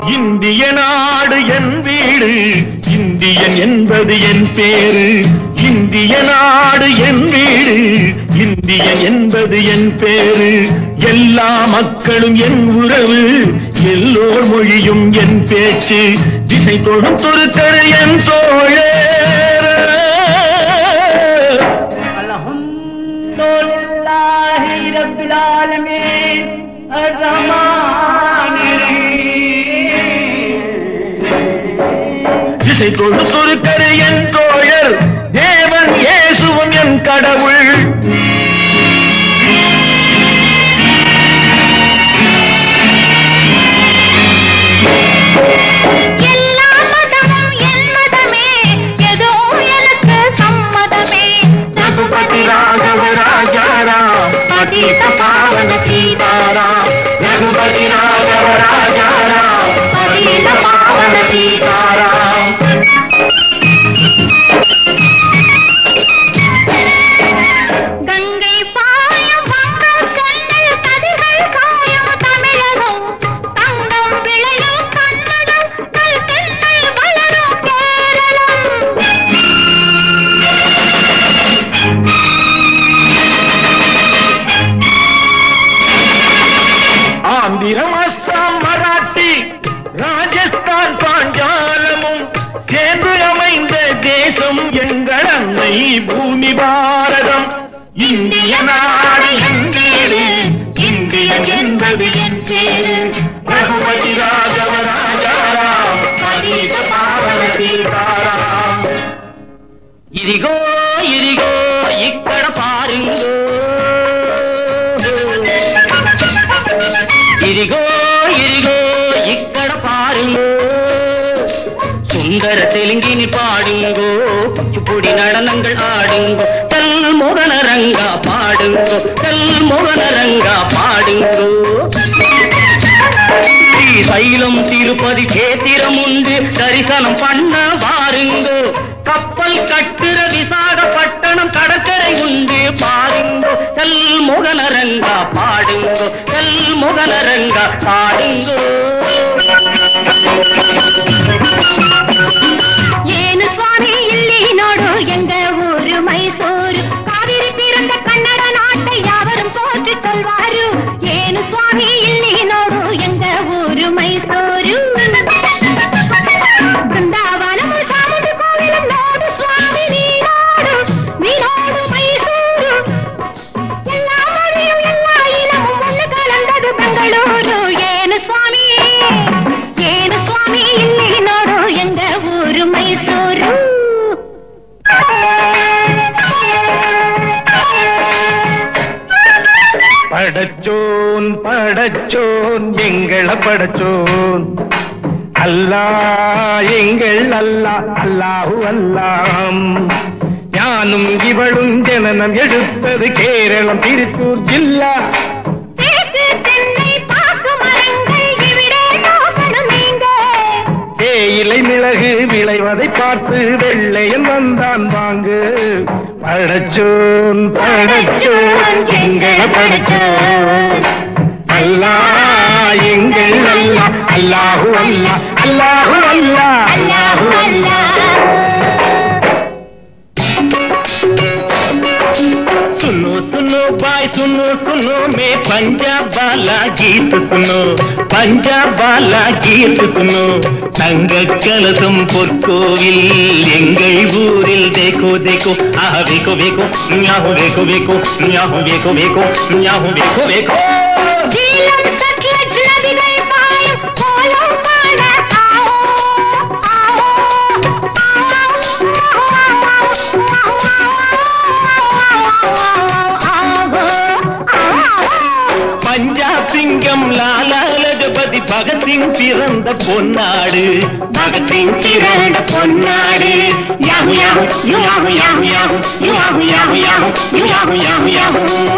இந்திய நாடு என் வீடு, இந்தியன் என்பது என் பேரு. இந்திய நாடு என் வீடு, இந்தியன் என்பது என் பேரு. எல்லா மக்களும் என் உறவு, எல்லோர் மொழியும் என் பேச்சு. திசை தொடும் துருக்கரு என் தோழர். அல்ஹம்துலில்லாஹி ரப்பில் ஆலமீன் திசை தொடுத்தொருக்கரு என் தோழர், தேவன் இயேசுவும் என் கடவுள். எல்லா மதமும் என் மதமே, ஏதோ எனக்கு சம்மதமே. ரகுபதி ராகவ ராஜாராம், பதீத பாவன சீதாராம். ரகுபதி ராகவ ராஜாராம், பதீத பாவன சீதாராம். கங்கை பாயும் வங்கக் கண்ணில் கதிர்கள் காயும் தமிழகம். தங்கம் விளையும் கன்னடம், கல்கென்னை வளரும் கேரளம். ஆந்திரம், அஸ்ஸாம், மராட்டி, ராஜஸ்தான், பாஞ்சாலமும் சேர்ந்து அமைந்த தேசம் எங்கள் அன்னை பூமி பாரதம். இந்திய நாடு என் வீடு, இந்தியன் என்பது என் பேரு. ரகுபதி ராகவ ராஜாராம், பதீத பாவன சீதாராம். ఇదిగో ఇదిగో ఇక్కడ పారింగో, ఇదిగో ఇదిగో ఇక్కడ పారింగో. சுந்தர தெலுங்கினி பாடுங்கோ, குச்சிப்புடி நடனங்கள் ஆடுங்கோ. தெல்முகனரங்கா பாடுங்கோ, தெல்முகனரங்கா பாடுங்கோ. ஸ்ரீசைலம் திருப்பதி கேத்திரம் உண்டு, தரிசனம் பண்ண வாருங்கோ. கப்பல் கட்டுற விசாகப்பட்டணம் கடற்கரை உண்டு பாருங்கோ. தெல்முகனரங்கா பாடுங்கோ, தெல்முகனரங்கா பாடுங்கோ. ಏನು ಸ್ವಾಮಿ ಇಲ್ಲಿ ನೋಡು ಎಂಗ ಊರು ಮೈಸೂರು. ಕಾವೇರಿ ತೀರದ ಕನ್ನಡ ನಾಟை யாவரும் போற்றி சொல்வாரு. ಏನು ಸ್ವಾಮಿ ಇಲ್ಲಿ ನೋಡು ಎಂಗ ಊರು ಮೈಸೂರು. ಬೃಂದಾವನము ಚಾಮುಂಡಿ ಕೋವಿಲು ನೋಡು ಸ್ವಾಮಿ ನೀನೋಡು, ನೀನೋಡು ಮೈಸೂರು. ಎಲ್ಲಾ மொழியும் எல்லா இனமும் ஒன்று கலந்தது பெங்களூರು. ಏನು ಸ್ವಾಮಿ, ಏನು ಸ್ವಾಮಿ ಇಲ್ಲಿ ನೋಡು ಎಂಗ ಊರು ಮೈಸೂರು. படச்சோன் படச்சோன் எங்கள படச்சோன், அல்லா எங்கள் அல்லா, அல்லாஹு அல்லாம். ஞானும் இவளும் ஜனனம் எடுத்தது கேரளம் திருச்சூர் ஜில்லா. தேக்கு தென்னை பாக்கு மரங்கள் இவிடே நோக்கணும் நீங்க. தேயிலை மிளகு விளைவதை பார்த்து வெள்ளையன் வந்தான் வாங்கு. படச்சோன் படச்சோன் எங்கள படச்சோன், அல்லா எங்கள் அல்லா, அல்லாஹு அல்லா, அல்லாஹு அல்லா, அல்லாஹு அல்லா. सुनो सुनो भाई सुनो सुनो, मैं पंजाब वाला गीत सुनो, पंजाब वाला गीत सुनो. தங்க கலசம் பொற்கோவில் எங்கள் ஊரில் தேக்கோ தேக்கோ, ஆஹ வேக்கோ வேக்கோ, ஞாஹோ வேக்கோ வேக்கோ, ஞாஹோ வேக்கோ வேக்கோ, ஞாஹோ வேக்கோ வேக்கோ. ஜீலம் சட்லஜ் நதிகள் பாயும் கோலம் காண ஆவோ, ஆவோ, பஞ்சாப் சிங்கம் லாலா லஜபதி பகத்சிங் பிறந்த பொன்னாடு, பகத்சிங் பிறந்த பொன்னாடு. Yahoo yahoo yahoo yahoo yahoo yahoo yahoo yahoo yahoo yahoo yahoo.